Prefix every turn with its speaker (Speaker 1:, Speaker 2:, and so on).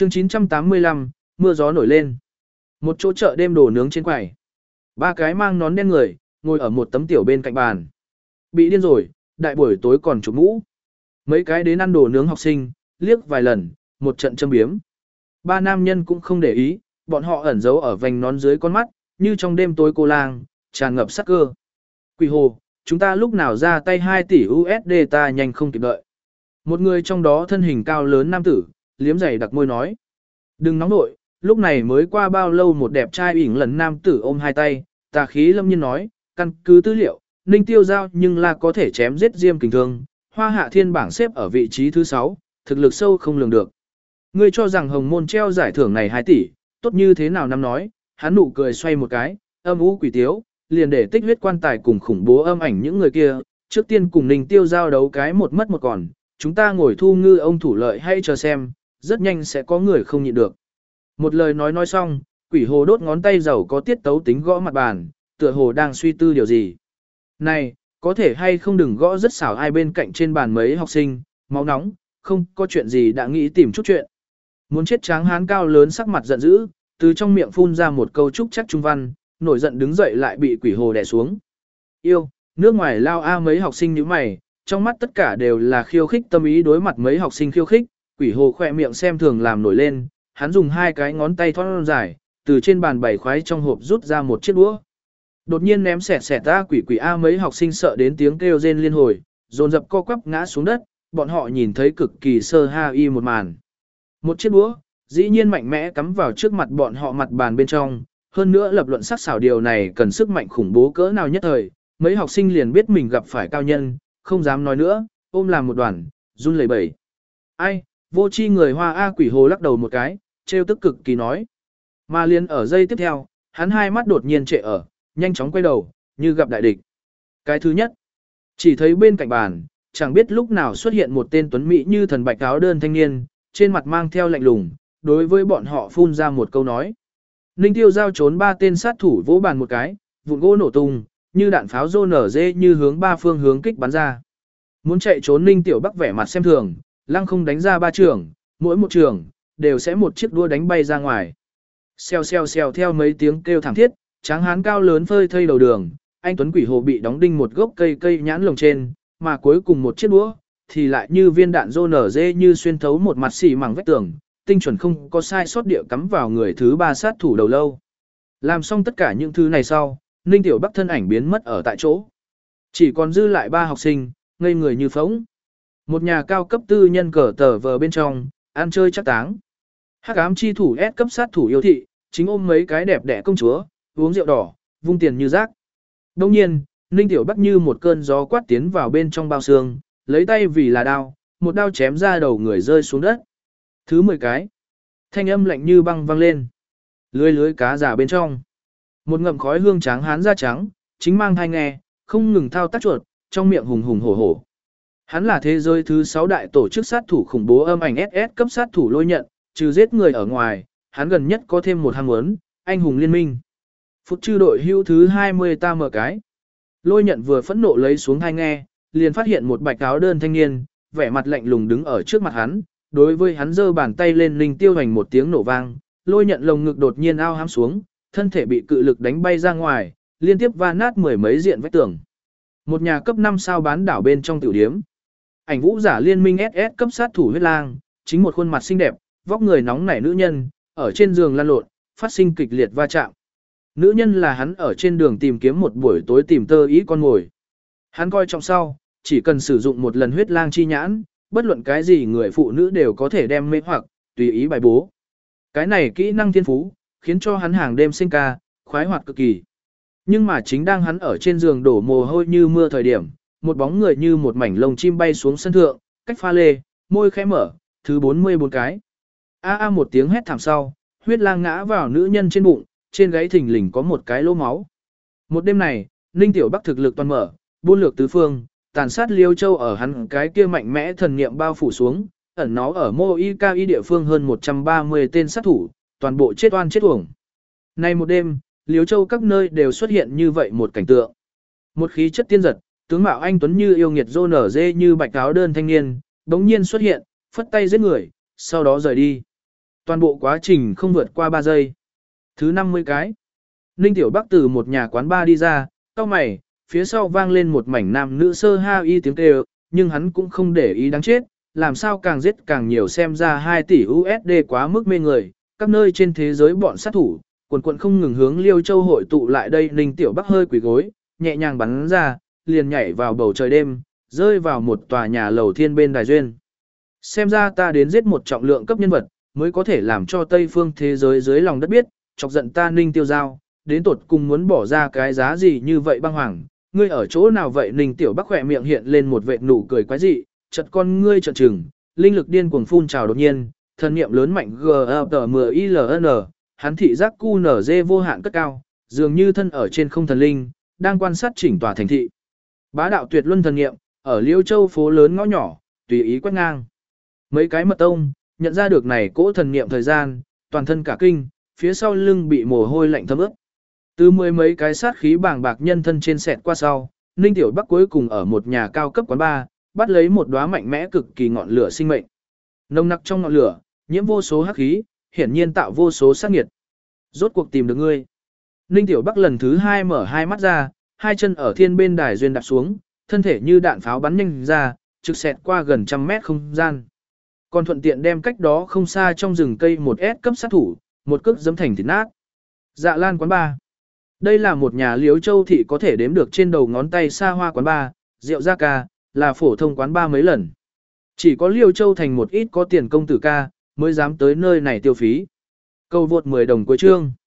Speaker 1: Chương 985, mưa gió nổi lên. Một chỗ chợ đêm đồ nướng trên quầy. Ba cái mang nón đen người, ngồi ở một tấm tiểu bên cạnh bàn. Bị điên rồi, đại buổi tối còn chụp mũ. Mấy cái đến ăn đồ nướng học sinh, liếc vài lần, một trận châm biếm. Ba nam nhân cũng không để ý, bọn họ ẩn giấu ở vành nón dưới con mắt, như trong đêm tối cô lang, tràn ngập sắc cơ. Quỷ hồ, chúng ta lúc nào ra tay 2 tỷ USD ta nhanh không kịp đợi. Một người trong đó thân hình cao lớn nam tử, liếm giày đặc môi nói. Đừng nóng nội, lúc này mới qua bao lâu một đẹp trai ỉn lần nam tử ôm hai tay, tà khí lâm nhiên nói, căn cứ tư liệu, Ninh Tiêu Giao nhưng là có thể chém giết Diêm Kình Thương, Hoa Hạ Thiên bảng xếp ở vị trí thứ 6, thực lực sâu không lường được. Ngươi cho rằng Hồng Môn treo giải thưởng này 2 tỷ, tốt như thế nào năm nói, hắn nụ cười xoay một cái, âm u quỷ tiếu, liền để tích huyết quan tài cùng khủng bố âm ảnh những người kia, trước tiên cùng Ninh Tiêu Giao đấu cái một mất một còn, chúng ta ngồi thu ngư ông thủ lợi hay chờ xem, rất nhanh sẽ có người không nhịn được. Một lời nói xong, quỷ hồ đốt ngón tay dầu có tiết tấu tính gõ mặt bàn, tựa hồ đang suy tư điều gì. Này, có thể hay không đừng gõ rất xảo ai bên cạnh trên bàn mấy học sinh, máu nóng, không có chuyện gì đã nghĩ tìm chút chuyện. Muốn chết tráng hán cao lớn sắc mặt giận dữ, từ trong miệng phun ra một câu trúc chắc trung văn, nổi giận đứng dậy lại bị quỷ hồ đè xuống. Yêu, nước ngoài lao a mấy học sinh như mày, trong mắt tất cả đều là khiêu khích tâm ý đối mặt mấy học sinh khiêu khích, quỷ hồ khỏe miệng xem thường làm nổi lên, hắn dùng 2 cái ngón tay thon dài, từ trên bàn bày khoái trong hộp rút ra một chiếc đũa. Đột nhiên ném xẹt xẹt ra quỷ quỷ a mấy học sinh sợ đến tiếng kêu rên liên hồi, dồn dập co quắp ngã xuống đất, bọn họ nhìn thấy cực kỳ sơ ha y một màn. Một chiếc đũa, dĩ nhiên mạnh mẽ cắm vào trước mặt bọn họ mặt bàn bên trong, hơn nữa lập luận sắc xảo điều này cần sức mạnh khủng bố cỡ nào nhất thời, mấy học sinh liền biết mình gặp phải cao nhân, không dám nói nữa, ôm làm một đoàn, run lẩy bẩy. Ai, vô chi người Hoa A quỷ hồ lắc đầu một cái, trêu tức cực kỳ nói. Mà liền ở giây tiếp theo, hắn hai mắt đột nhiên trệ ở, nhanh chóng quay đầu, như gặp đại địch. Cái thứ nhất, chỉ thấy bên cạnh bàn, chẳng biết lúc nào xuất hiện một tên tuấn mỹ như thần bạch áo đơn thanh niên, trên mặt mang theo lạnh lùng, đối với bọn họ phun ra một câu nói. Ninh Tiêu Giao trốn 3 tên sát thủ vỗ bàn một cái, vụn gỗ nổ tung, như đạn pháo rô nở dê như hướng 3 phương hướng kích bắn ra. Muốn chạy trốn Ninh Tiểu Bắc vẻ mặt xem thường, lăng không đánh ra 3 trường, mỗi một trường, đều sẽ một chiếc đua đánh bay ra ngoài. Xèo xèo xèo theo mấy tiếng kêu thảm thiết, tráng hán cao lớn phơi thây đầu đường, anh Tuấn Quỷ Hồ bị đóng đinh một gốc cây nhãn lồng trên, mà cuối cùng một chiếc đũa thì lại như viên đạn rô nở dê như xuyên thấu một mặt xỉ mảng vách tường, tinh chuẩn không có sai sót địa cắm vào người thứ 3 sát thủ đầu lâu. Làm xong tất cả những thứ này sau, Ninh Tiểu Bắc thân ảnh biến mất ở tại chỗ. Chỉ còn dư lại 3 học sinh, ngây người như phóng. Một nhà cao cấp tư nhân cờ tờ vờ bên trong, ăn chơi chắc táng. Hắc ám chi thủ S cấp sát thủ yêu thị, chính ôm mấy cái đẹp đẽ công chúa, uống rượu đỏ, vung tiền như rác. Đồng nhiên, Ninh Tiểu Bắc như một cơn gió quát tiến vào bên trong bao xương, lấy tay vì là đao, một đao chém ra đầu người rơi xuống đất. Thứ 10 cái. Thanh âm lạnh như băng vang lên. Lưới cá giả bên trong. Một ngậm khói hương tráng hán da trắng, chính mang thai nghe, không ngừng thao tác chuột, trong miệng hùng hùng hổ hổ. Hắn là thế giới thứ 6 đại tổ chức sát thủ khủng bố âm ảnh SS cấp sát thủ Lôi Nhận, trừ giết người ở ngoài, hắn gần nhất có thêm một ham muốn, anh hùng liên minh. Phút chư đội hưu thứ 20 ta mở cái. Lôi Nhận vừa phẫn nộ lấy xuống thai nghe, liền phát hiện một bạch áo đơn thanh niên, vẻ mặt lạnh lùng đứng ở trước mặt hắn, đối với hắn giơ bàn tay lên linh tiêu hành một tiếng nổ vang, Lôi Nhận lồng ngực đột nhiên ao hám xuống, thân thể bị cự lực đánh bay ra ngoài, liên tiếp va nát 10 mấy diện vách tường. Một nhà cấp 5 sao bán đảo bên trong tiểu điếm. Ảnh vũ giả liên minh SS cấp sát thủ huyết lang, chính một khuôn mặt xinh đẹp, vóc người nóng nảy nữ nhân, ở trên giường lăn lộn, phát sinh kịch liệt va chạm. Nữ nhân là hắn ở trên đường tìm kiếm một buổi tối tìm tơ ý con ngồi. Hắn coi trọng sau, chỉ cần sử dụng một lần huyết lang chi nhãn, bất luận cái gì người phụ nữ đều có thể đem mê hoặc, tùy ý bài bố. Cái này kỹ năng thiên phú, khiến cho hắn hàng đêm sinh ca, khoái hoạt cực kỳ. Nhưng mà chính đang hắn ở trên giường đổ mồ hôi như mưa thời điểm, một bóng người như một mảnh lông chim bay xuống sân thượng, cách pha lê, môi khẽ mở, thứ 44 cái. Một tiếng hét thảm sau, huyết lang ngã vào nữ nhân trên bụng, trên gáy thình lình có một cái lỗ máu. Một đêm này, Ninh Tiểu Bắc thực lực toàn mở, buôn lược tứ phương, tàn sát Liêu Châu ở hắn cái kia mạnh mẽ thần niệm bao phủ xuống, ẩn nó ở Mô Y Ca Y địa phương hơn 130 tên sát thủ, toàn bộ chết oan chết uổng. Nay một đêm, Liêu Châu các nơi đều xuất hiện như vậy một cảnh tượng. Một khí chất tiên giật, tướng mạo anh tuấn như yêu nghiệt rô nở dê như bạch áo đơn thanh niên, đống nhiên xuất hiện, phất tay giết người, sau đó rời đi. Toàn bộ quá trình không vượt qua 3 giây. Thứ 50 cái. Ninh Tiểu Bắc từ một nhà quán bar đi ra, cau mày, phía sau vang lên một mảnh nam nữ sơ ha y tiếng kêu, nhưng hắn cũng không để ý đáng chết, làm sao càng giết càng nhiều, xem ra 2 tỷ USD quá mức mê người, các nơi trên thế giới bọn sát thủ, quần quần không ngừng hướng Liêu Châu hội tụ lại đây. Ninh Tiểu Bắc hơi quỳ gối, nhẹ nhàng bắn ra, liền nhảy vào bầu trời đêm, rơi vào một tòa nhà lầu thiên bên đài duyên. Xem ra ta đến giết một trọng lượng cấp nhân vật, mới có thể làm cho Tây phương thế giới dưới lòng đất biết, chọc giận ta Ninh Tiêu Giao, đến tột cùng muốn bỏ ra cái giá gì như vậy. Băng Hoàng, ngươi ở chỗ nào vậy? Ninh Tiểu Bắc khỏe miệng hiện lên một vệt nụ cười quái dị, chợt con ngươi trợn trừng, linh lực điên cuồng phun trào đột nhiên, thần niệm lớn mạnh GTMILN, hắn thị giác QNZ vô hạn cất cao, dường như thân ở trên không thần linh, đang quan sát chỉnh tòa thành thị. Bá đạo tuyệt luân thần niệm, ở Liêu Châu phố lớn ngõ nhỏ, tùy ý quét ngang. Mấy cái mật tông, nhận ra được này cỗ thần niệm thời gian, toàn thân cả kinh, phía sau lưng bị mồ hôi lạnh thấm ướt. Từ mười mấy cái sát khí bàng bạc nhân thân trên sẹt qua sau, Ninh Tiểu Bắc cuối cùng ở một nhà cao cấp quán bar, bắt lấy một đóa mạnh mẽ cực kỳ ngọn lửa sinh mệnh. Nồng nặc trong ngọn lửa, nhiễm vô số hắc khí, hiển nhiên tạo vô số sát nghiệt. Rốt cuộc tìm được ngươi. Ninh Tiểu Bắc lần thứ 2 mở hai mắt ra, hai chân ở thiên bên đài duyên đạp xuống, thân thể như đạn pháo bắn nhanh ra, trực xẹt qua gần 100 mét không gian. Còn thuận tiện đem cách đó không xa trong rừng cây một S cấp sát thủ, một cước giẫm thành thịt nát. Dạ Lan quán bar. Đây là một nhà Liếu Châu thị có thể đếm được trên đầu ngón tay xa hoa quán bar, rượu gia ca, là phổ thông quán bar mấy lần. Chỉ có Liêu Châu thành một ít có tiền công tử ca, mới dám tới nơi này tiêu phí. Câu vượt 10 đồng cuối chương.